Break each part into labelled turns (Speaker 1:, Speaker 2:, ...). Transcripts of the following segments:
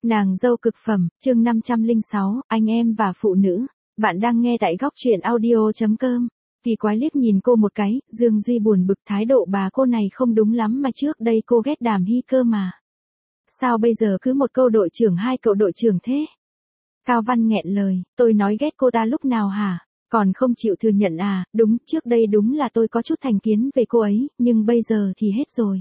Speaker 1: Nàng dâu cực phẩm, chương 506, anh em và phụ nữ. Bạn đang nghe tại góc truyện audio.com. Kỳ quái liếc nhìn cô một cái, Dương Duy buồn bực thái độ bà cô này không đúng lắm mà trước đây cô ghét Đàm Hy cơ mà. Sao bây giờ cứ một câu đội trưởng hai cậu đội trưởng thế? Cao Văn nghẹn lời, tôi nói ghét cô ta lúc nào hả? Còn không chịu thừa nhận à, đúng, trước đây đúng là tôi có chút thành kiến về cô ấy, nhưng bây giờ thì hết rồi.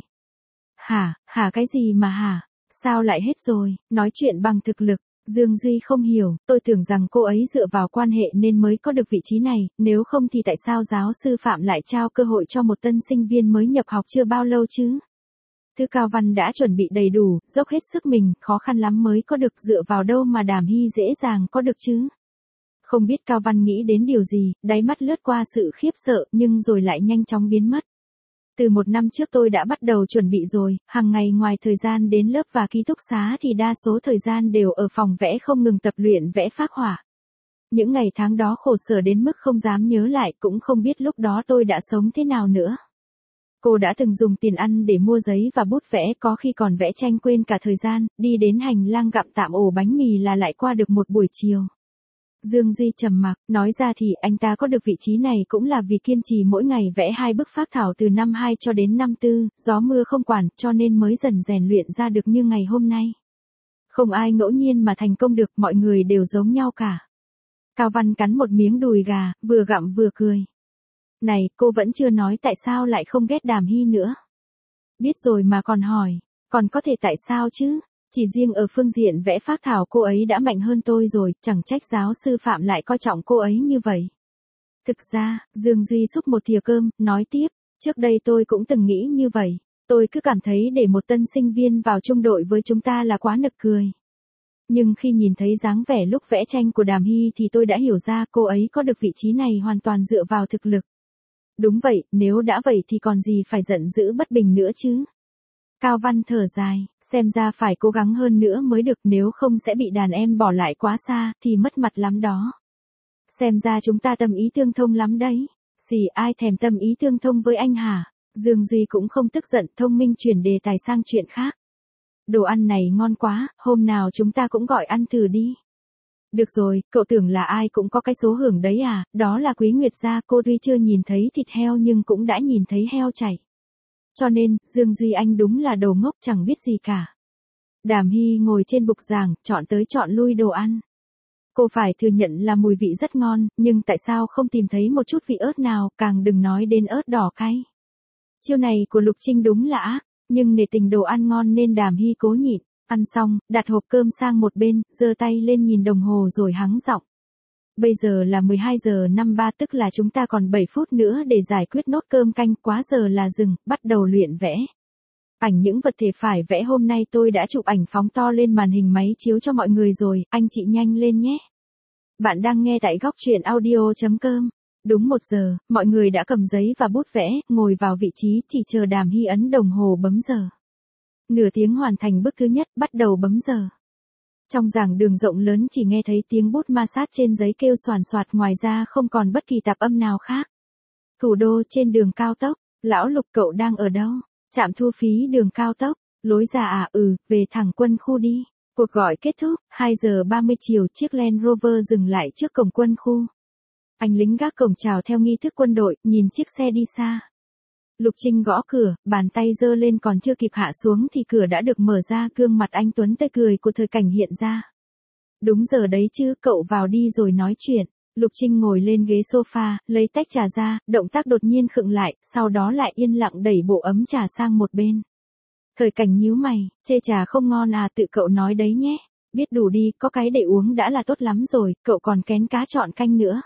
Speaker 1: Hả cái gì mà hả? Sao lại hết rồi, nói chuyện bằng thực lực. Dương Duy không hiểu, tôi tưởng rằng cô ấy dựa vào quan hệ nên mới có được vị trí này, nếu không thì tại sao giáo sư Phạm lại trao cơ hội cho một tân sinh viên mới nhập học chưa bao lâu chứ? Thư Cao Văn đã chuẩn bị đầy đủ, dốc hết sức mình, khó khăn lắm mới có được, dựa vào đâu mà Đàm Hy dễ dàng có được chứ? Không biết Cao Văn nghĩ đến điều gì, đáy mắt lướt qua sự khiếp sợ nhưng rồi lại nhanh chóng biến mất. Từ 1 năm trước tôi đã bắt đầu chuẩn bị rồi, hàng ngày ngoài thời gian đến lớp và ký túc xá thì đa số thời gian đều ở phòng vẽ không ngừng tập luyện vẽ phác họa. Những ngày tháng đó khổ sở đến mức không dám nhớ lại, cũng không biết lúc đó tôi đã sống thế nào nữa. Cô đã từng dùng tiền ăn để mua giấy và bút vẽ, có khi còn vẽ tranh quên cả thời gian, đi đến hành lang gặm tạm ổ bánh mì là lại qua được một buổi chiều. Dương Duy trầm mặc, nói ra thì anh ta có được vị trí này cũng là vì kiên trì mỗi ngày vẽ 2 bức phác thảo từ năm 2 cho đến năm 4, gió mưa không quản, cho nên mới dần rèn luyện ra được như ngày hôm nay. Không ai ngẫu nhiên mà thành công được, mọi người đều giống nhau cả. Cao Văn cắn một miếng đùi gà, vừa gặm vừa cười. Này, cô vẫn chưa nói tại sao lại không ghét Đàm Hy nữa. Biết rồi mà còn hỏi, còn có thể tại sao chứ? Chỉ riêng ở phương diện vẽ phác thảo cô ấy đã mạnh hơn tôi rồi, chẳng trách giáo sư Phạm lại coi trọng cô ấy như vậy. Thực ra, Dương Duy xúc một thìa cơm, nói tiếp, trước đây tôi cũng từng nghĩ như vậy, tôi cứ cảm thấy để một tân sinh viên vào chung đội với chúng ta là quá nực cười. Nhưng khi nhìn thấy dáng vẻ lúc vẽ tranh của Đàm Hy thì tôi đã hiểu ra cô ấy có được vị trí này hoàn toàn dựa vào thực lực. Đúng vậy, nếu đã vậy thì còn gì phải giận dữ bất bình nữa chứ. Cao Văn thở dài, xem ra phải cố gắng hơn nữa mới được, nếu không sẽ bị đàn em bỏ lại quá xa, thì mất mặt lắm đó. Xem ra chúng ta tâm ý tương thông lắm đấy. Xì, ai thèm tâm ý tương thông với anh hả? Dương Duy cũng không tức giận, thông minh chuyển đề tài sang chuyện khác. Đồ ăn này ngon quá, hôm nào chúng ta cũng gọi ăn thử đi. Được rồi, cậu tưởng là ai cũng có cái số hưởng đấy à, đó là Quý Nguyệt gia, cô tuy chưa nhìn thấy thịt heo nhưng cũng đã nhìn thấy heo chảy. Cho nên, Dương Duy anh đúng là đồ ngốc chẳng biết gì cả. Đàm Hy ngồi trên bục giảng, chọn tới chọn lui đồ ăn. Cô phải thừa nhận là mùi vị rất ngon, nhưng tại sao không tìm thấy một chút vị ớt nào, càng đừng nói đến ớt đỏ cay. Chiêu này của Lục Trinh đúng là ác, nhưng nể tình đồ ăn ngon nên Đàm Hy cố nhịn. Ăn xong, đặt hộp cơm sang một bên, giơ tay lên nhìn đồng hồ rồi hắng giọng. Bây giờ là 12 giờ 53, tức là chúng ta còn 7 phút nữa để giải quyết nốt cơm canh, quá giờ là dừng, bắt đầu luyện vẽ. Ảnh những vật thể phải vẽ hôm nay tôi đã chụp ảnh phóng to lên màn hình máy chiếu cho mọi người rồi, anh chị nhanh lên nhé. Bạn đang nghe tại góc truyện audio.com. Đúng 1 giờ, mọi người đã cầm giấy và bút vẽ, ngồi vào vị trí, chỉ chờ Đàm Hy ấn đồng hồ bấm giờ. Nửa tiếng hoàn thành bức thứ nhất, bắt đầu bấm giờ. Trong giảng đường rộng lớn chỉ nghe thấy tiếng bút ma sát trên giấy kêu xoàn xoạt, ngoài ra không còn bất kỳ tạp âm nào khác. Thủ đô trên đường cao tốc, lão Lục cậu đang ở đâu? Trạm thu phí đường cao tốc, lối ra à, về thẳng Quân khu đi. Cuộc gọi kết thúc, 2 giờ 30 chiều, chiếc Land Rover dừng lại trước cổng Quân khu. Anh lính gác cổng chào theo nghi thức quân đội, nhìn chiếc xe đi xa. Lục Trinh gõ cửa, bàn tay giơ lên còn chưa kịp hạ xuống thì cửa đã được mở ra, gương mặt anh tuấn tươi cười của Thời Cảnh hiện ra. Đúng giờ đấy chứ, cậu vào đi rồi nói chuyện. Lục Trinh ngồi lên ghế sofa, lấy tách trà ra, động tác đột nhiên khựng lại, sau đó lại yên lặng đẩy bộ ấm trà sang một bên. Thời Cảnh nhíu mày, chê trà không ngon à, tự cậu nói đấy nhé. Biết đủ đi, có cái để uống đã là tốt lắm rồi, cậu còn kén cá chọn canh nữa.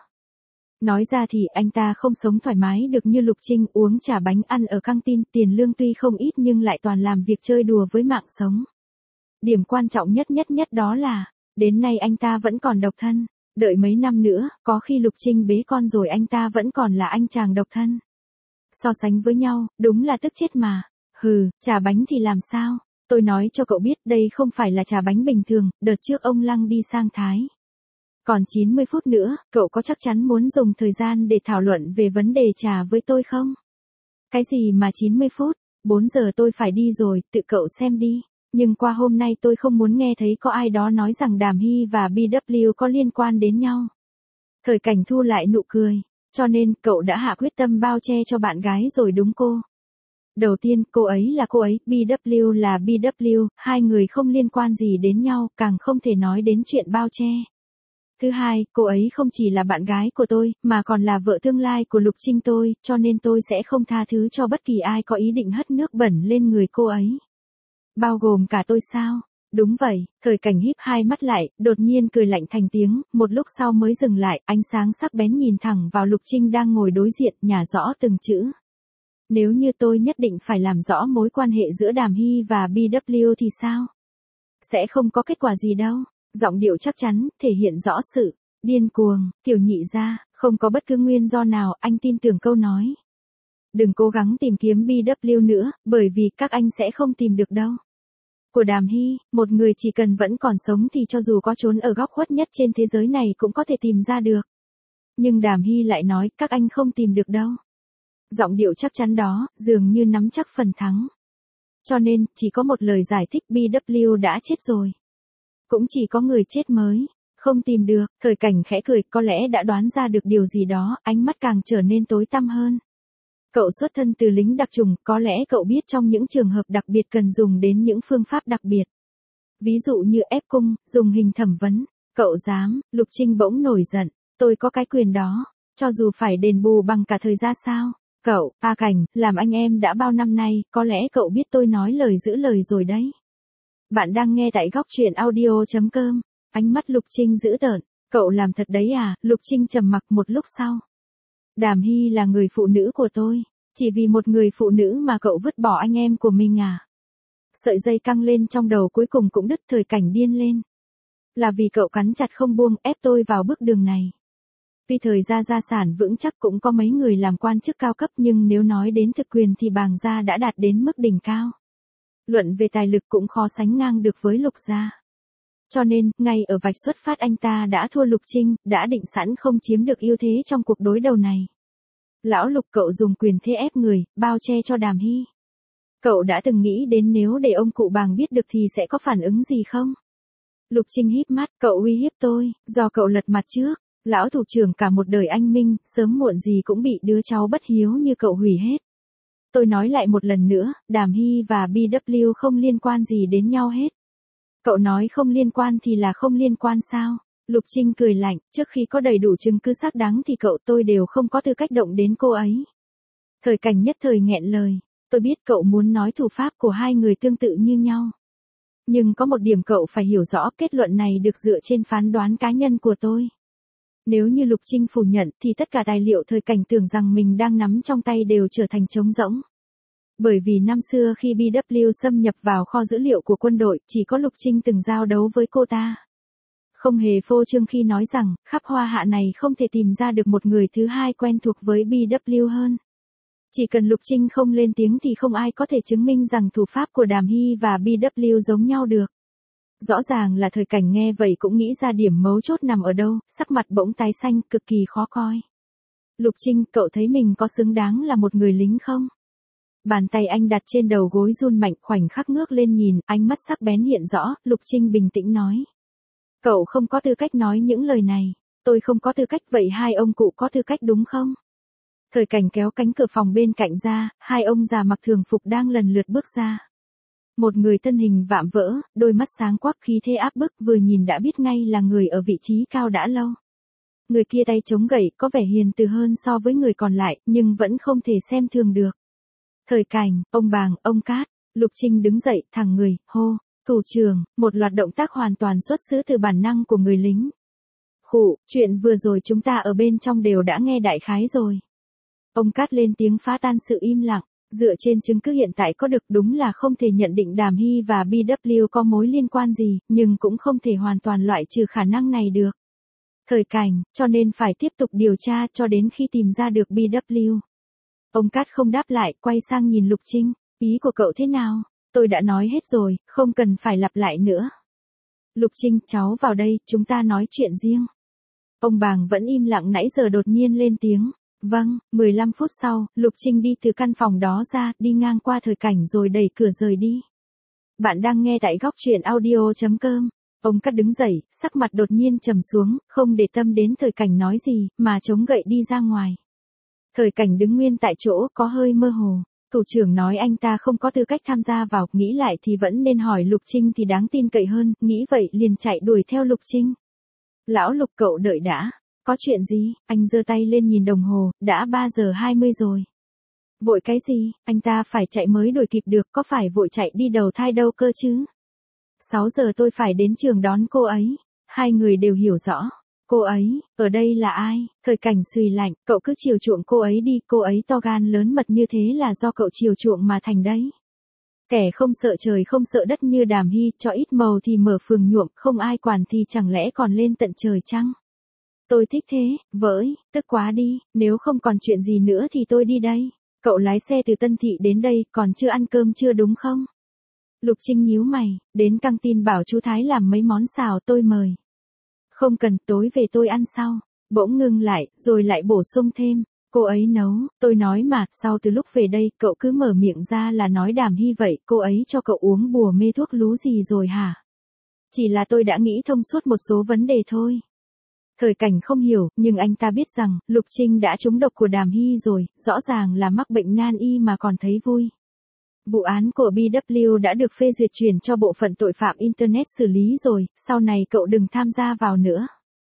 Speaker 1: Nói ra thì anh ta không sống thoải mái được như Lục Trinh, uống trà bánh ăn ở căng tin, tiền lương tuy không ít nhưng lại toàn làm việc chơi đùa với mạng sống. Điểm quan trọng nhất đó là, đến nay anh ta vẫn còn độc thân, đợi mấy năm nữa, có khi Lục Trinh bế con rồi anh ta vẫn còn là anh chàng độc thân. So sánh với nhau, đúng là tức chết mà. Trà bánh thì làm sao? Tôi nói cho cậu biết đây không phải là trà bánh bình thường, đợt trước ông Lăng đi sang Thái. Còn 90 phút nữa, cậu có chắc chắn muốn dùng thời gian để thảo luận về vấn đề trà với tôi không? Cái gì mà 90 phút, 4 giờ tôi phải đi rồi, tự cậu xem đi. Nhưng qua hôm nay tôi không muốn nghe thấy có ai đó nói rằng Đàm Hy và BW có liên quan đến nhau. Thời Cảnh thu lại nụ cười. Cho nên, cậu đã hạ quyết tâm bao che cho bạn gái rồi đúng cô. Đầu tiên, cô ấy là cô ấy, BW là BW, hai người không liên quan gì đến nhau, càng không thể nói đến chuyện bao che. Thứ hai, cô ấy không chỉ là bạn gái của tôi, mà còn là vợ tương lai của Lục Trinh tôi, cho nên tôi sẽ không tha thứ cho bất kỳ ai có ý định hất nước bẩn lên người cô ấy. Bao gồm cả tôi sao? Đúng vậy, Thời Cảnh híp hai mắt lại, đột nhiên cười lạnh thành tiếng, một lúc sau mới dừng lại, ánh sáng sắc bén nhìn thẳng vào Lục Trinh đang ngồi đối diện, nhả rõ từng chữ. Nếu như tôi nhất định phải làm rõ mối quan hệ giữa Đàm Hy và BW thì sao? Sẽ không có kết quả gì đâu. Giọng điệu chắc chắn, thể hiện rõ sự điên cuồng. Tiểu Nhị gia, không có bất cứ nguyên do nào, anh tin tưởng câu nói. Đừng cố gắng tìm kiếm BW nữa, bởi vì các anh sẽ không tìm được đâu. Của Đàm Hy, một người chỉ cần vẫn còn sống thì cho dù có trốn ở góc khuất nhất trên thế giới này cũng có thể tìm ra được. Nhưng Đàm Hy lại nói, các anh không tìm được đâu. Giọng điệu chắc chắn đó, dường như nắm chắc phần thắng. Cho nên, chỉ có một lời giải thích, BW đã chết rồi. Cũng chỉ có người chết mới, không tìm được. Thời Cảnh khẽ cười, có lẽ đã đoán ra được điều gì đó, ánh mắt càng trở nên tối tăm hơn. Cậu xuất thân từ lính đặc chủng, có lẽ cậu biết trong những trường hợp đặc biệt cần dùng đến những phương pháp đặc biệt. Ví dụ như ép cung, dùng hình thẩm vấn. Cậu dám? Lục Trinh bỗng nổi giận. Tôi có cái quyền đó, cho dù phải đền bù bằng cả thời gian sao? Cậu, A Cảnh, làm anh em đã bao năm nay, có lẽ cậu biết tôi nói lời giữ lời rồi đấy. Bạn đang nghe tại góc truyện audio.com. Ánh mắt Lục Trinh dữ tợn. Cậu làm thật đấy à? Lục Trinh trầm mặc một lúc sau. Đàm Hy là người phụ nữ của tôi. Chỉ vì một người phụ nữ mà cậu vứt bỏ anh em của mình à? Sợi dây căng lên trong đầu cuối cùng cũng đứt. Thời Cảnh điên lên. Là vì cậu cắn chặt không buông ép tôi vào bước đường này. Tuy thời gia sản vững chắc cũng có mấy người làm quan chức cao cấp nhưng nếu nói đến thực quyền thì Bàng gia đã đạt đến mức đỉnh cao. Luận về tài lực cũng khó sánh ngang được với Lục gia. Cho nên, ngay ở vạch xuất phát anh ta đã thua Lục Trinh, đã định sẵn không chiếm được ưu thế trong cuộc đối đầu này. Lão Lục, cậu dùng quyền thế ép người, bao che cho Đàm Hy. Cậu đã từng nghĩ đến nếu để ông cụ Bàng biết được thì sẽ có phản ứng gì không? Lục Trinh híp mắt, cậu uy hiếp tôi, do cậu lật mặt trước. Lão thủ trưởng cả một đời anh minh, sớm muộn gì cũng bị đứa cháu bất hiếu như cậu hủy hết. Tôi nói lại một lần nữa, Đàm Hy và BW không liên quan gì đến nhau hết. Cậu nói không liên quan thì là không liên quan sao? Lục Trinh cười lạnh, trước khi có đầy đủ chứng cứ xác đáng thì tôi đều không có tư cách động đến cô ấy. Thời Cảnh nhất thời nghẹn lời, tôi biết cậu muốn nói thủ pháp của hai người tương tự như nhau. Nhưng có một điểm cậu phải hiểu rõ, kết luận này được dựa trên phán đoán cá nhân của tôi. Nếu như Lục Trinh phủ nhận thì tất cả tài liệu Thời Cảnh tưởng rằng mình đang nắm trong tay đều trở thành trống rỗng. Bởi vì năm xưa khi BW xâm nhập vào kho dữ liệu của quân đội, chỉ có Lục Trinh từng giao đấu với cô ta. Không hề phô trương khi nói rằng, khắp hoa hạ này không thể tìm ra được một người thứ hai quen thuộc với BW hơn. Chỉ cần Lục Trinh không lên tiếng thì không ai có thể chứng minh rằng thủ pháp của Đàm Hy và BW giống nhau được. Rõ ràng là Thời Cảnh nghe vậy cũng nghĩ ra điểm mấu chốt nằm ở đâu, sắc mặt bỗng tái xanh, cực kỳ khó coi. Lục Trinh, cậu thấy mình có xứng đáng là một người lính không? Bàn tay anh đặt trên đầu gối run mạnh, khoảnh khắc ngước lên nhìn, ánh mắt sắc bén hiện rõ. Lục Trinh bình tĩnh nói. Cậu không có tư cách nói những lời này. Tôi không có tư cách, vậy hai ông cụ có tư cách đúng không? Thời Cảnh kéo cánh cửa phòng bên cạnh ra, hai ông già mặc thường phục đang lần lượt bước ra. Một người thân hình vạm vỡ, đôi mắt sáng quắc khí thế áp bức, vừa nhìn đã biết ngay là người ở vị trí cao đã lâu. Người kia tay chống gậy, có vẻ hiền từ hơn so với người còn lại, nhưng vẫn không thể xem thường được. Thời Cảnh, ông Bàng, ông Cát. Lục Trinh đứng dậy, thẳng người, hô, thủ trưởng, một loạt động tác hoàn toàn xuất xứ từ bản năng của người lính. Khụ, chuyện vừa rồi chúng ta ở bên trong đều đã nghe đại khái rồi. Ông Cát lên tiếng phá tan sự im lặng. Dựa trên chứng cứ hiện tại có được, đúng là không thể nhận định Đàm Hy và BW có mối liên quan gì, nhưng cũng không thể hoàn toàn loại trừ khả năng này được. Thời Cảnh, cho nên phải tiếp tục điều tra cho đến khi tìm ra được BW. Ông Cát không đáp lại, quay sang nhìn Lục Trinh, ý của cậu thế nào? Tôi đã nói hết rồi, không cần phải lặp lại nữa. Lục Trinh, cháu vào đây, chúng ta nói chuyện riêng. Ông Bàng vẫn im lặng nãy giờ đột nhiên lên tiếng. Vâng, 15 phút sau, Lục Trinh đi từ căn phòng đó ra, đi ngang qua Thời Cảnh rồi đẩy cửa rời đi. Bạn đang nghe tại góc truyện audio.com. Ông Cát đứng dậy, sắc mặt đột nhiên trầm xuống, không để tâm đến Thời Cảnh nói gì, mà chống gậy đi ra ngoài. Thời Cảnh đứng nguyên tại chỗ, có hơi mơ hồ. Thủ trưởng nói anh ta không có tư cách tham gia vào, nghĩ lại thì vẫn nên hỏi Lục Trinh thì đáng tin cậy hơn, nghĩ vậy liền chạy đuổi theo Lục Trinh. Lão Lục, cậu đợi đã. Có chuyện gì? Anh giơ tay lên nhìn đồng hồ, đã 3 giờ 20 rồi. Vội cái gì, anh ta phải chạy mới đuổi kịp được, có phải vội chạy đi đầu thai đâu cơ chứ? 6 giờ tôi phải đến trường đón cô ấy. Hai người đều hiểu rõ. Cô ấy, ở đây là ai? Thời Cảnh xùy lạnh, cậu cứ chiều chuộng cô ấy đi, cô ấy to gan lớn mật như thế là do cậu chiều chuộng mà thành đấy. Kẻ không sợ trời không sợ đất như Đàm Hy, cho ít màu thì mở phường nhuộm, không ai quản thì chẳng lẽ còn lên tận trời chăng? Tôi thích thế, với, tức quá đi, nếu không còn chuyện gì nữa thì tôi đi đây. Cậu lái xe từ Tân Thị đến đây, còn chưa ăn cơm chưa đúng không? Lục Trinh nhíu mày, đến căng tin bảo chú Thái làm mấy món xào tôi mời. Không cần, tối về tôi ăn sau. Bỗng ngưng lại, rồi lại bổ sung thêm. Cô ấy nấu, tôi nói mà, sau từ lúc về đây, cậu cứ mở miệng ra là nói Đàm Hy vậy, cô ấy cho cậu uống bùa mê thuốc lú gì rồi hả? Chỉ là tôi đã nghĩ thông suốt một số vấn đề thôi. Thời Cảnh không hiểu, nhưng anh ta biết rằng, Lục Trinh đã trúng độc của Đàm Hy rồi, rõ ràng là mắc bệnh nan y mà còn thấy vui. Vụ án của BW đã được phê duyệt chuyển cho bộ phận tội phạm Internet xử lý rồi, sau này cậu đừng tham gia vào nữa.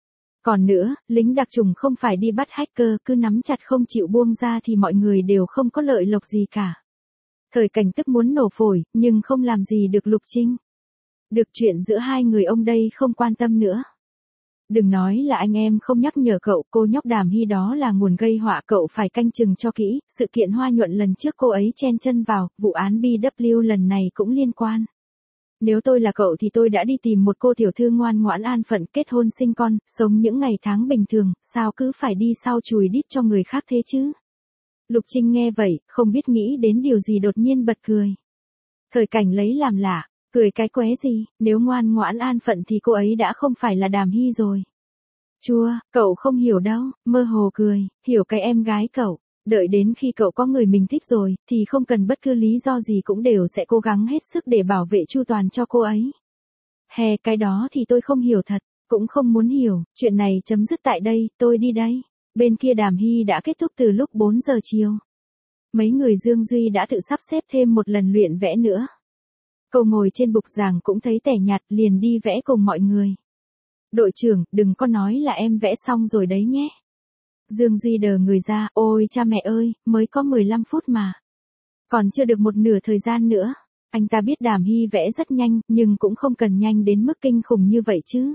Speaker 1: Còn nữa, lính đặc chủng không phải đi bắt hacker, cứ nắm chặt không chịu buông ra thì mọi người đều không có lợi lộc gì cả. Thời Cảnh tức muốn nổ phổi, nhưng không làm gì được Lục Trinh. Được, chuyện giữa hai người ông đây không quan tâm nữa. Đừng nói là anh em không nhắc nhở cậu, cô nhóc Đàm Hy đó là nguồn gây họa, cậu phải canh chừng cho kỹ. Sự kiện Hoa Nhuận lần trước cô ấy chen chân vào, vụ án BW lần này cũng liên quan. Nếu tôi là cậu thì tôi đã đi tìm một cô tiểu thư ngoan ngoãn an phận, kết hôn sinh con, sống những ngày tháng bình thường, sao cứ phải đi sau chùi đít cho người khác thế chứ? Lục Trinh nghe vậy, không biết nghĩ đến điều gì đột nhiên bật cười. Thời Cảnh lấy làm lạ. Cười cái qué gì, nếu ngoan ngoãn an phận thì cô ấy đã không phải là Đàm Hy rồi. Chua, cậu không hiểu đâu, mơ hồ cười, hiểu cái em gái cậu. Đợi đến khi cậu có người mình thích rồi, thì không cần bất cứ lý do gì cũng đều sẽ cố gắng hết sức để bảo vệ chu toàn cho cô ấy. Cái đó thì tôi không hiểu thật, cũng không muốn hiểu, chuyện này chấm dứt tại đây, tôi đi đây. Bên kia Đàm Hy đã kết thúc từ lúc 4 giờ chiều. Mấy người Dương Duy đã tự sắp xếp thêm một lần luyện vẽ nữa. Cậu ngồi trên bục giảng cũng thấy tẻ nhạt, liền đi vẽ cùng mọi người. Đội trưởng, đừng có nói là em vẽ xong rồi đấy nhé. Dương Duy đờ người ra, ôi cha mẹ ơi, mới có 15 phút mà. Còn chưa được một nửa thời gian nữa. Anh ta biết Đàm Hy vẽ rất nhanh, nhưng cũng không cần nhanh đến mức kinh khủng như vậy chứ.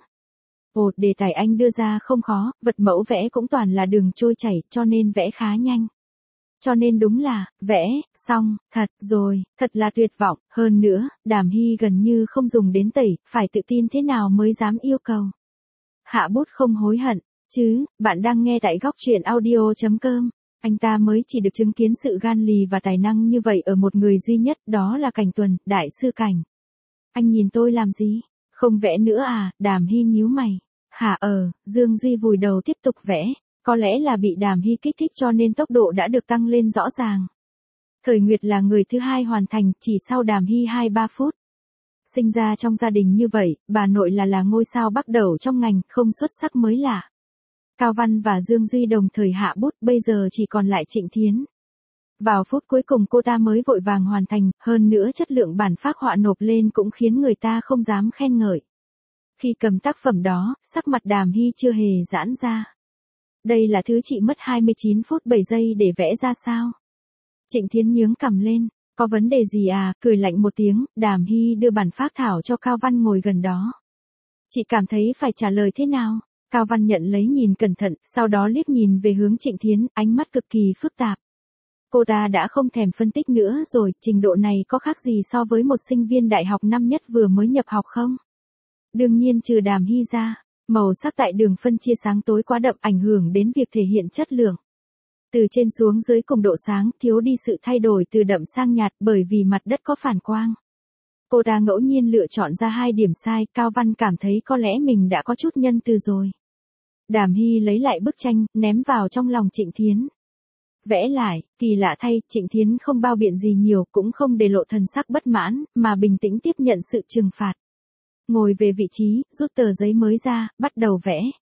Speaker 1: Đề tài anh đưa ra không khó, vật mẫu vẽ cũng toàn là đường trôi chảy, cho nên vẽ khá nhanh. Cho nên đúng là, vẽ, xong, thật rồi, thật là tuyệt vọng. Hơn nữa, Đàm Hy gần như không dùng đến tẩy, phải tự tin thế nào mới dám yêu cầu. Hạ bút không hối hận, chứ, bạn đang nghe tại góc truyện audio.com. Anh ta mới chỉ được chứng kiến sự gan lì và tài năng như vậy ở một người duy nhất, đó là Cảnh Tuần, đại sư Cảnh. Anh nhìn tôi làm gì? Không vẽ nữa à? Đàm Hy nhíu mày. Dương Duy vùi đầu tiếp tục vẽ. Có lẽ là bị Đàm Hy kích thích cho nên tốc độ đã được tăng lên rõ ràng. Thời Nguyệt là người thứ hai hoàn thành, chỉ sau Đàm Hy 2-3 phút. Sinh ra trong gia đình như vậy, bà nội là ngôi sao bắt đầu trong ngành, không xuất sắc mới lạ. Cao Văn và Dương Duy đồng thời hạ bút, bây giờ chỉ còn lại Trịnh Thiến. Vào phút cuối cùng cô ta mới vội vàng hoàn thành, hơn nữa chất lượng bản phác họa nộp lên cũng khiến người ta không dám khen ngợi. Khi cầm tác phẩm đó, sắc mặt Đàm Hy chưa hề giãn ra. Đây là thứ chị mất 29 phút 7 giây để vẽ ra sao? Trịnh Thiến nhướng cằm lên, có vấn đề gì à? Cười lạnh một tiếng, Đàm Hy đưa bản phác thảo cho Cao Văn ngồi gần đó. Chị cảm thấy phải trả lời thế nào? Cao Văn nhận lấy nhìn cẩn thận, sau đó liếc nhìn về hướng Trịnh Thiến, ánh mắt cực kỳ phức tạp. Cô ta đã không thèm phân tích nữa rồi, trình độ này có khác gì so với một sinh viên đại học năm nhất vừa mới nhập học không? Đương nhiên trừ Đàm Hy ra. Màu sắc tại đường phân chia sáng tối quá đậm ảnh hưởng đến việc thể hiện chất lượng. Từ trên xuống dưới cùng độ sáng, thiếu đi sự thay đổi từ đậm sang nhạt bởi vì mặt đất có phản quang. Cô ta ngẫu nhiên lựa chọn ra 2 điểm sai, Cao Văn cảm thấy có lẽ mình đã có chút nhân từ rồi. Đàm Hy lấy lại bức tranh, ném vào trong lòng Trịnh Thiến. Vẽ lại, kỳ lạ thay, Trịnh Thiến không bao biện gì nhiều, cũng không để lộ thần sắc bất mãn, mà bình tĩnh tiếp nhận sự trừng phạt. Ngồi về vị trí, rút tờ giấy mới ra, bắt đầu vẽ.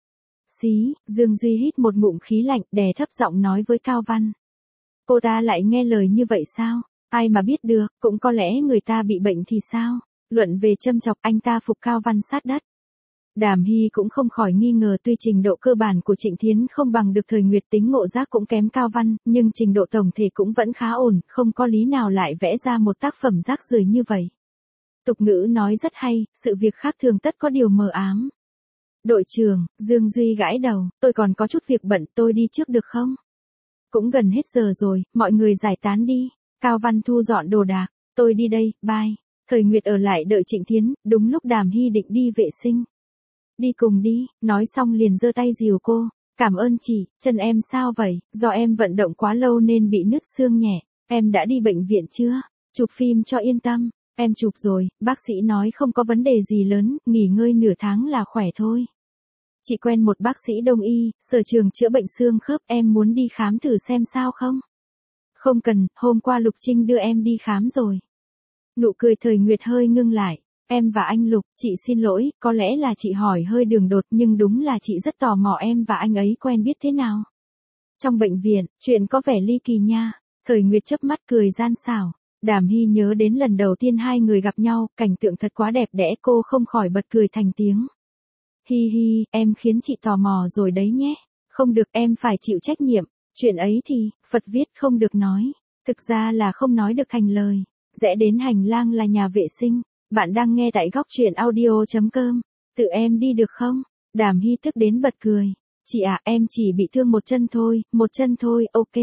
Speaker 1: Xí, Dương Duy hít một ngụm khí lạnh, đè thấp giọng nói với Cao Văn. Cô ta lại nghe lời như vậy sao? Ai mà biết được, cũng có lẽ người ta bị bệnh thì sao? Luận về châm chọc, anh ta phục Cao Văn sát đất. Đàm Hy cũng không khỏi nghi ngờ, tuy trình độ cơ bản của Trịnh Thiến không bằng được Thời Nguyệt, tính ngộ giác cũng kém Cao Văn, nhưng trình độ tổng thể cũng vẫn khá ổn, không có lý nào lại vẽ ra một tác phẩm rác rưởi như vậy. Tục ngữ nói rất hay, sự việc khác thường tất có điều mờ ám. Đội trưởng, Dương Duy gãi đầu, tôi còn có chút việc bận, tôi đi trước được không? Cũng gần hết giờ rồi, mọi người giải tán đi. Cao Văn thu dọn đồ đạc, tôi đi đây, bye. Thời Nguyệt ở lại đợi Trịnh Thiến, đúng lúc Đàm Hy định đi vệ sinh. Đi cùng đi, nói xong liền giơ tay dìu cô. Cảm ơn chị, chân em sao vậy, do em vận động quá lâu nên bị nứt xương nhẹ. Em đã đi bệnh viện chưa? Chụp phim cho yên tâm. Em chụp rồi, bác sĩ nói không có vấn đề gì lớn, nghỉ ngơi nửa tháng là khỏe thôi. Chị quen một bác sĩ đông y, sở trường chữa bệnh xương khớp, em muốn đi khám thử xem sao không? Không cần, hôm qua Lục Trinh đưa em đi khám rồi. Nụ cười Thời Nguyệt hơi ngưng lại. Em và anh Lục, chị xin lỗi, có lẽ là chị hỏi hơi đường đột, nhưng đúng là chị rất tò mò em và anh ấy quen biết thế nào. Trong bệnh viện, chuyện có vẻ ly kỳ nha. Thời Nguyệt chớp mắt cười gian xảo. Đàm Hy nhớ đến lần đầu tiên hai người gặp nhau, cảnh tượng thật quá đẹp đẽ, cô không khỏi bật cười thành tiếng. Hi hi, em khiến chị tò mò rồi đấy nhé. Không được, em phải chịu trách nhiệm. Chuyện ấy thì, Phật viết không được nói. Thực ra là không nói được thành lời. Rẽ đến hành lang là nhà vệ sinh. Bạn đang nghe tại góc truyện audio.com. Tự em đi được không? Đàm Hy tức đến bật cười. Chị à, em chỉ bị thương một chân thôi, ok.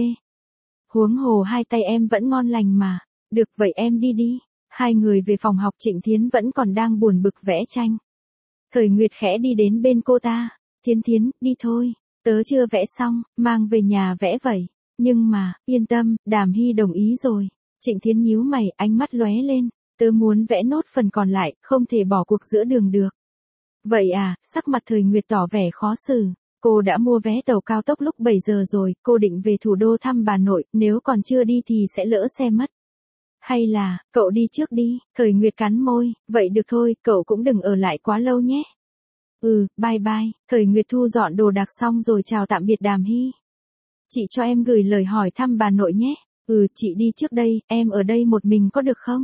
Speaker 1: Huống hồ hai tay em vẫn ngon lành mà. Được vậy em đi đi. Hai người về phòng học, Trịnh Thiến vẫn còn đang buồn bực vẽ tranh. Thời Nguyệt khẽ đi đến bên cô ta. Thiến Thiến, đi thôi. Tớ chưa vẽ xong, mang về nhà vẽ vậy. Nhưng mà, yên tâm, Đàm Hy đồng ý rồi. Trịnh Thiến nhíu mày, ánh mắt lóe lên. Tớ muốn vẽ nốt phần còn lại, không thể bỏ cuộc giữa đường được. Vậy à, sắc mặt Thời Nguyệt tỏ vẻ khó xử. Cô đã mua vé tàu cao tốc lúc 7 giờ rồi, cô định về thủ đô thăm bà nội, nếu còn chưa đi thì sẽ lỡ xe mất. Hay là, cậu đi trước đi, Thời Nguyệt cắn môi, vậy được thôi, cậu cũng đừng ở lại quá lâu nhé. Bye bye, Thời Nguyệt thu dọn đồ đạc xong rồi chào tạm biệt Đàm Hy. Chị cho em gửi lời hỏi thăm bà nội nhé. Chị đi trước đây, em ở đây một mình có được không?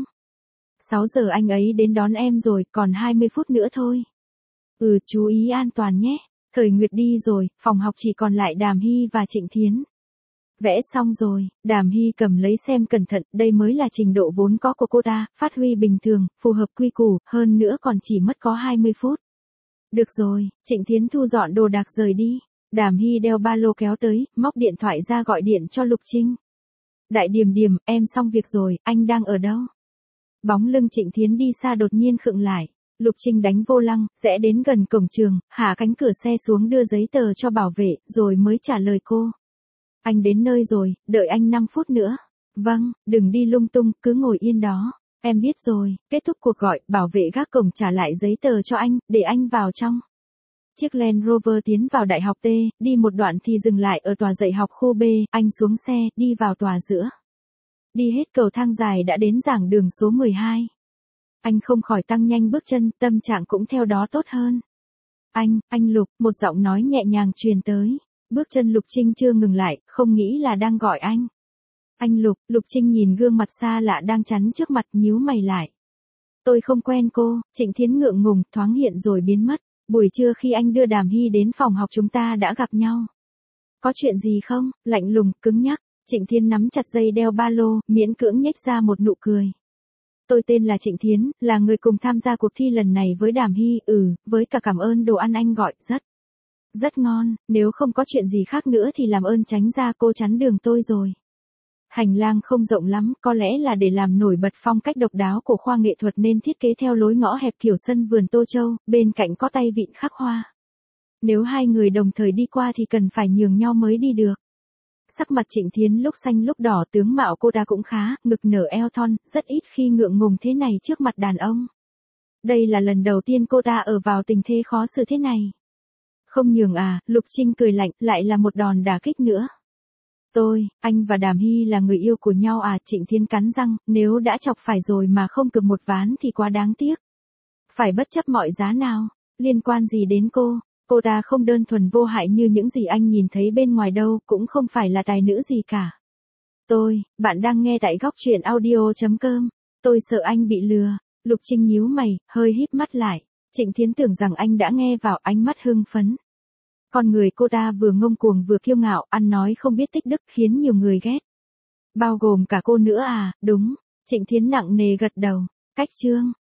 Speaker 1: 6 giờ anh ấy đến đón em rồi, còn 20 phút nữa thôi. Chú ý an toàn nhé. Thời Nguyệt đi rồi, phòng học chỉ còn lại Đàm Hy và Trịnh Thiến. Vẽ xong rồi, Đàm Hy cầm lấy xem cẩn thận, đây mới là trình độ vốn có của cô ta, phát huy bình thường, phù hợp quy củ, hơn nữa còn chỉ mất có 20 phút. Được rồi, Trịnh Thiến thu dọn đồ đạc rời đi. Đàm Hy đeo ba lô kéo tới, móc điện thoại ra gọi điện cho Lục Trinh. Đại Điềm Điềm, em xong việc rồi, anh đang ở đâu? Bóng lưng Trịnh Thiến đi xa đột nhiên khựng lại. Lục Trinh đánh vô lăng, rẽ đến gần cổng trường, hạ cánh cửa xe xuống đưa giấy tờ cho bảo vệ, rồi mới trả lời cô. Anh đến nơi rồi, đợi anh 5 phút nữa. Vâng, đừng đi lung tung, cứ ngồi yên đó. Em biết rồi, kết thúc cuộc gọi, bảo vệ gác cổng trả lại giấy tờ cho anh, để anh vào trong. Chiếc Land Rover tiến vào đại học T, đi một đoạn thì dừng lại ở tòa dạy học khu B, anh xuống xe, đi vào tòa giữa. Đi hết cầu thang dài đã đến giảng đường số 12. Anh không khỏi tăng nhanh bước chân, tâm trạng cũng theo đó tốt hơn. Anh Lục, một giọng nói nhẹ nhàng truyền tới. Bước chân Lục Trinh chưa ngừng lại, không nghĩ là đang gọi anh. Anh Lục, Lục Trinh nhìn gương mặt xa lạ đang chắn trước mặt, nhíu mày lại. Tôi không quen cô, Trịnh Thiến ngượng ngùng, thoáng hiện rồi biến mất. Buổi trưa khi anh đưa Đàm Hy đến phòng học chúng ta đã gặp nhau. Có chuyện gì không? Lạnh lùng, cứng nhắc. Trịnh Thiến nắm chặt dây đeo ba lô, miễn cưỡng nhếch ra một nụ cười. Tôi tên là Trịnh Thiến, là người cùng tham gia cuộc thi lần này với Đàm Hy, với cả cảm ơn đồ ăn anh gọi, rất ngon, nếu không có chuyện gì khác nữa thì làm ơn tránh ra, cô chắn đường tôi rồi. Hành lang không rộng lắm, có lẽ là để làm nổi bật phong cách độc đáo của khoa nghệ thuật nên thiết kế theo lối ngõ hẹp kiểu sân vườn Tô Châu, bên cạnh có tay vịn khắc hoa. Nếu hai người đồng thời đi qua thì cần phải nhường nhau mới đi được. Sắc mặt Trịnh Thiến lúc xanh lúc đỏ, tướng mạo cô ta cũng khá, ngực nở eo thon, rất ít khi ngượng ngùng thế này trước mặt đàn ông. Đây là lần đầu tiên cô ta ở vào tình thế khó xử thế này. Không nhường à, Lục Trinh cười lạnh, lại là một đòn đả kích nữa. Anh và Đàm Hy là người yêu của nhau à? Trịnh Thiến cắn răng, nếu đã chọc phải rồi mà không cược một ván thì quá đáng tiếc. Phải bất chấp mọi giá nào, liên quan gì đến cô ta không đơn thuần vô hại như những gì anh nhìn thấy bên ngoài đâu, cũng không phải là tài nữ gì cả. Bạn đang nghe tại góc truyện audio.com. Tôi sợ anh bị lừa. Lục Trinh nhíu mày, hơi híp mắt lại. Trịnh Thiến tưởng rằng anh đã nghe vào, ánh mắt hưng phấn. Con người cô ta vừa ngông cuồng vừa kiêu ngạo, ăn nói không biết tích đức, khiến nhiều người ghét. Bao gồm cả cô nữa à? Đúng. Trịnh Thiến nặng nề gật đầu. Cách chương.